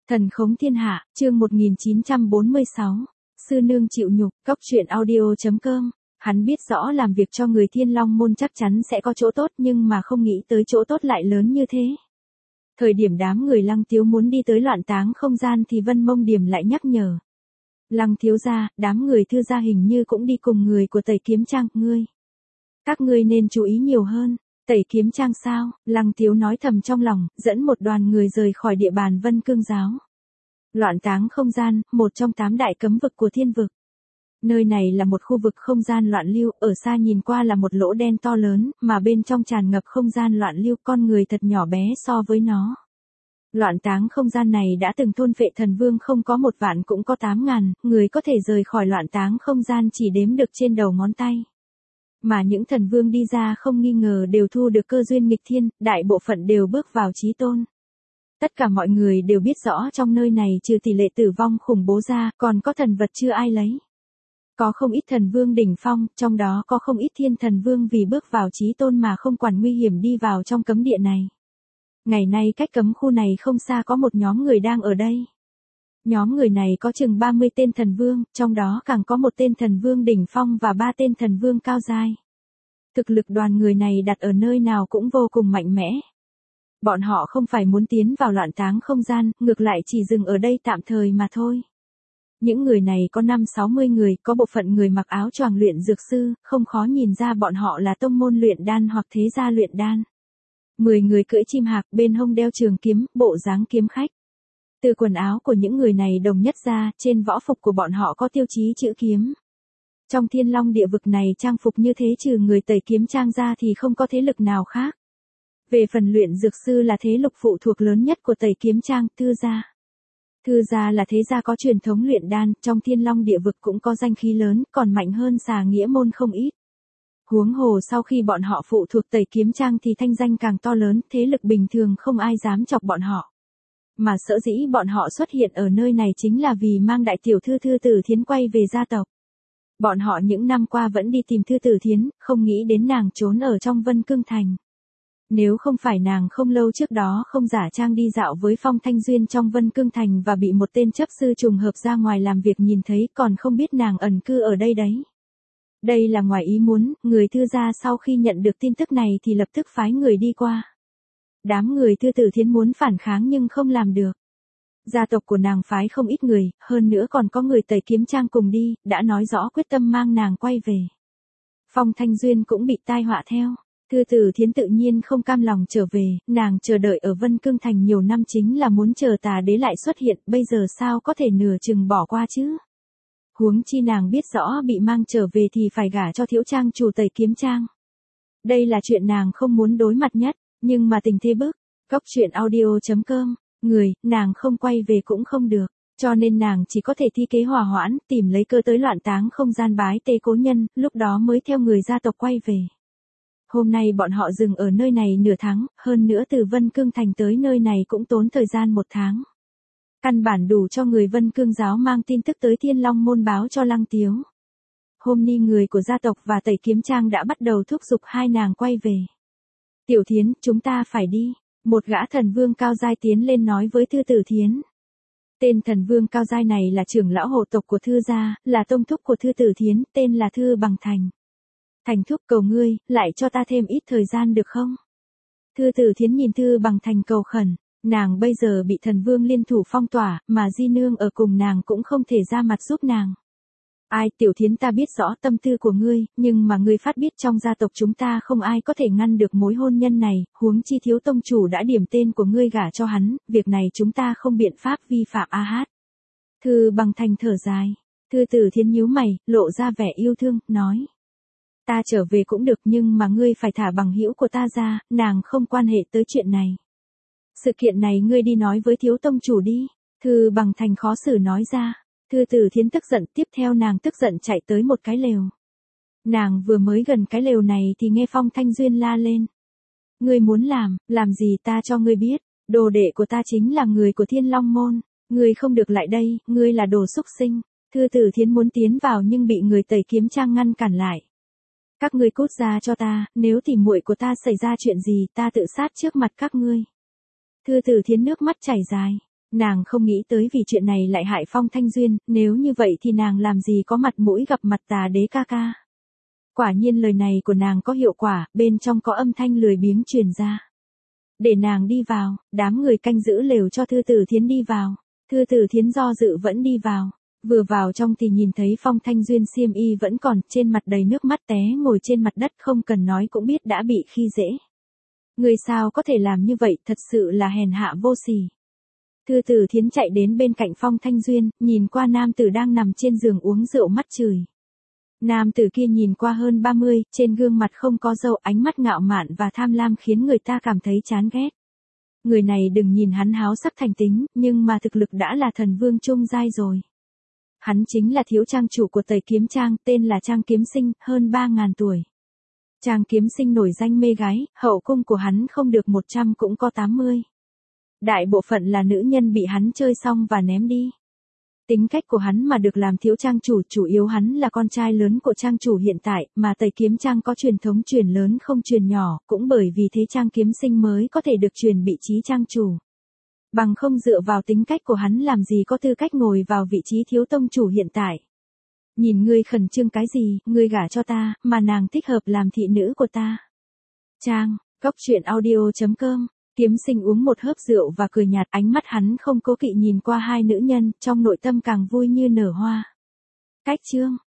Thần khống thiên hạ, chương 1946. Sư nương chịu nhục, cóc truyện audio.com. Hắn biết rõ làm việc cho người Thiên Long môn chắc chắn sẽ có chỗ tốt nhưng mà không nghĩ tới chỗ tốt lại lớn như thế. Thời điểm đám người Lăng Tiếu muốn đi tới Loạn Táng không gian thì Vân Mông Điểm lại nhắc nhở. Lăng thiếu gia, đám người Thư gia hình như cũng đi cùng người của Tẩy Kiếm Trang, các ngươi nên chú ý nhiều hơn. Tẩy Kiếm Trang sao? Lăng Tiếu nói thầm trong lòng, dẫn một đoàn người rời khỏi địa bàn Vân Cương giáo. Loạn Táng không gian, một trong 8 đại cấm vực của thiên vực. Nơi này là một khu vực không gian loạn lưu, ở xa nhìn qua là một lỗ đen to lớn, mà bên trong tràn ngập không gian loạn lưu, con người thật nhỏ bé so với nó. Loạn Táng không gian này đã từng thôn phệ thần vương không có 1 vạn cũng có 8.000, người có thể rời khỏi Loạn Táng không gian chỉ đếm được trên đầu ngón tay. Mà những thần vương đi ra không nghi ngờ đều thu được cơ duyên nghịch thiên, đại bộ phận đều bước vào chí tôn. Tất cả mọi người đều biết rõ trong nơi này trừ tỷ lệ tử vong khủng bố ra, còn có thần vật chưa ai lấy. Có không ít thần vương đỉnh phong, trong đó có không ít thiên thần vương vì bước vào chí tôn mà không quản nguy hiểm đi vào trong cấm địa này. Ngày nay cách cấm khu này không xa có một nhóm người đang ở đây. Nhóm người này có chừng 30 tên thần vương, trong đó càng có một tên thần vương đỉnh phong và 3 tên thần vương cao giai. Thực lực đoàn người này đặt ở nơi nào cũng vô cùng mạnh mẽ. Bọn họ không phải muốn tiến vào Loạn Táng không gian, ngược lại chỉ dừng ở đây tạm thời mà thôi. Những người này có 50-60 người, có bộ phận người mặc áo choàng luyện dược sư, không khó nhìn ra bọn họ là tông môn luyện đan hoặc thế gia luyện đan. 10 người cưỡi chim hạc, bên hông đeo trường kiếm, bộ dáng kiếm khách. Từ quần áo của những người này đồng nhất ra, trên võ phục của bọn họ có tiêu chí chữ kiếm. Trong Thiên Long địa vực này trang phục như thế trừ người Tẩy Kiếm Trang ra thì không có thế lực nào khác. Về phần luyện dược sư là thế lực phụ thuộc lớn nhất của Tẩy Kiếm Trang, Thư gia. Thư gia là thế gia có truyền thống luyện đan, trong Thiên Long địa vực cũng có danh khí lớn, còn mạnh hơn Xà Nghĩa môn không ít. Huống hồ sau khi bọn họ phụ thuộc Tẩy Kiếm Trang thì thanh danh càng to lớn, thế lực bình thường không ai dám chọc bọn họ. Mà sở dĩ bọn họ xuất hiện ở nơi này chính là vì mang đại tiểu thư Thư Tử Thiến quay về gia tộc. Bọn họ những năm qua vẫn đi tìm Thư Tử Thiến, không nghĩ đến nàng trốn ở trong Vân Cương Thành. Nếu không phải nàng không lâu trước đó không giả trang đi dạo với Phong Thanh Duyên trong Vân Cương Thành và bị một tên chấp sư trùng hợp ra ngoài làm việc nhìn thấy còn không biết nàng ẩn cư ở đây đấy. Đây là ngoài ý muốn, người Thư gia sau khi nhận được tin tức này thì lập tức phái người đi qua. Đám người Thư Tử Thiến muốn phản kháng nhưng không làm được. Gia tộc của nàng phái không ít người, hơn nữa còn có người Tẩy Kiếm Trang cùng đi, đã nói rõ quyết tâm mang nàng quay về. Phong Thanh Duyên cũng bị tai họa theo. Thư Tử Thiến tự nhiên không cam lòng trở về, nàng chờ đợi ở Vân Cương Thành nhiều năm chính là muốn chờ Tà Đế lại xuất hiện, bây giờ sao có thể nửa chừng bỏ qua chứ? Huống chi nàng biết rõ bị mang trở về thì phải gả cho thiếu trang chủ Tẩy Kiếm Trang. Đây là chuyện nàng không muốn đối mặt nhất, nhưng mà tình thế bức, cóc truyện audio.com, nàng không quay về cũng không được, cho nên nàng chỉ có thể thi kế hòa hoãn, tìm lấy cơ tới Loạn Táng không gian bái tế cố nhân, lúc đó mới theo người gia tộc quay về. Hôm nay bọn họ dừng ở nơi này nửa tháng, hơn nữa từ Vân Cương Thành tới nơi này cũng tốn thời gian 1 tháng. Căn bản đủ cho người Vân Cương giáo mang tin tức tới Thiên Long môn báo cho Lăng Tiếu. Hôm nay người của gia tộc và Tẩy Kiếm Trang đã bắt đầu thúc giục hai nàng quay về. Tiểu Thiến, chúng ta phải đi. Một gã thần vương cao giai tiến lên nói với Thư Tử Thiến. Tên thần vương cao giai này là trưởng lão hộ tộc của Thư gia, là tông thúc của Thư Tử Thiến, tên là Thư Bằng Thành. Thành thúc cầu ngươi, lại cho ta thêm ít thời gian được không? Thư Tử Thiến nhìn Thư Bằng Thành cầu khẩn, nàng bây giờ bị thần vương liên thủ phong tỏa, mà Di Nương ở cùng nàng cũng không thể ra mặt giúp nàng. Ai, Tiểu Thiến, ta biết rõ tâm tư của ngươi, nhưng mà ngươi phát biết trong gia tộc chúng ta không ai có thể ngăn được mối hôn nhân này, huống chi thiếu tông chủ đã điểm tên của ngươi gả cho hắn, việc này chúng ta không biện pháp vi phạm a hát. Thư Bằng Thành thở dài, Thư Tử Thiến nhíu mày, lộ ra vẻ yêu thương, nói. Ta trở về cũng được nhưng mà ngươi phải thả bằng hữu của ta ra, nàng không quan hệ tới chuyện này. Sự kiện này ngươi đi nói với thiếu tông chủ đi, Thư Bằng Thành khó xử nói ra. Thư Tử Thiến tức giận, tiếp theo nàng tức giận chạy tới một cái lều. Nàng vừa mới gần cái lều này thì nghe Phong Thanh Duyên la lên. Ngươi muốn làm gì ta cho ngươi biết, đồ đệ của ta chính là người của Thiên Long môn, ngươi không được lại đây, ngươi là đồ xúc sinh. Thư Tử Thiến muốn tiến vào nhưng bị người Tẩy Kiếm Trang ngăn cản lại. Các ngươi cút ra cho ta, nếu tỉ muội của ta xảy ra chuyện gì ta tự sát trước mặt các ngươi. Thư Tử Thiến nước mắt chảy dài. Nàng không nghĩ tới vì chuyện này lại hại Phong Thanh Duyên, nếu như vậy thì nàng làm gì có mặt mũi gặp mặt Tà Đế ca ca. Quả nhiên lời này của nàng có hiệu quả, bên trong có âm thanh lười biếng truyền ra. Để nàng đi vào, đám người canh giữ lều cho Thư Tử Thiến đi vào. Thư Tử Thiến do dự vẫn đi vào. Vừa vào trong thì nhìn thấy Phong Thanh Duyên xiêm y vẫn còn, trên mặt đầy nước mắt té ngồi trên mặt đất, không cần nói cũng biết đã bị khi dễ. Người sao có thể làm như vậy, thật sự là hèn hạ vô sỉ. Thư Tử Thiến chạy đến bên cạnh Phong Thanh Duyên, nhìn qua nam tử đang nằm trên giường uống rượu mắt chửi. Nam tử kia nhìn qua hơn 30, trên gương mặt không có râu, ánh mắt ngạo mạn và tham lam khiến người ta cảm thấy chán ghét. Người này đừng nhìn hắn háo sắc thành tính, nhưng mà thực lực đã là thần vương trung giai rồi. Hắn chính là thiếu trang chủ của Tây Kiếm Trang, tên là Trang Kiếm Sinh, hơn 3.000 tuổi. Trang Kiếm Sinh nổi danh mê gái, hậu cung của hắn không được 100 cũng có 80. Đại bộ phận là nữ nhân bị hắn chơi xong và ném đi. Tính cách của hắn mà được làm thiếu trang chủ, chủ yếu hắn là con trai lớn của trang chủ hiện tại, mà Tây Kiếm Trang có truyền thống truyền lớn không truyền nhỏ, cũng bởi vì thế Trang Kiếm Sinh mới có thể được truyền vị trí trang chủ. Bằng không dựa vào tính cách của hắn làm gì có tư cách ngồi vào vị trí thiếu tông chủ hiện tại. Nhìn ngươi khẩn trương cái gì, ngươi gả cho ta, mà nàng thích hợp làm thị nữ của ta. Trang, Cốc Truyện Audio.com. Kiếm Sinh uống một hớp rượu và cười nhạt, ánh mắt hắn không cố kỵ nhìn qua hai nữ nhân, trong nội tâm càng vui như nở hoa. Cách chương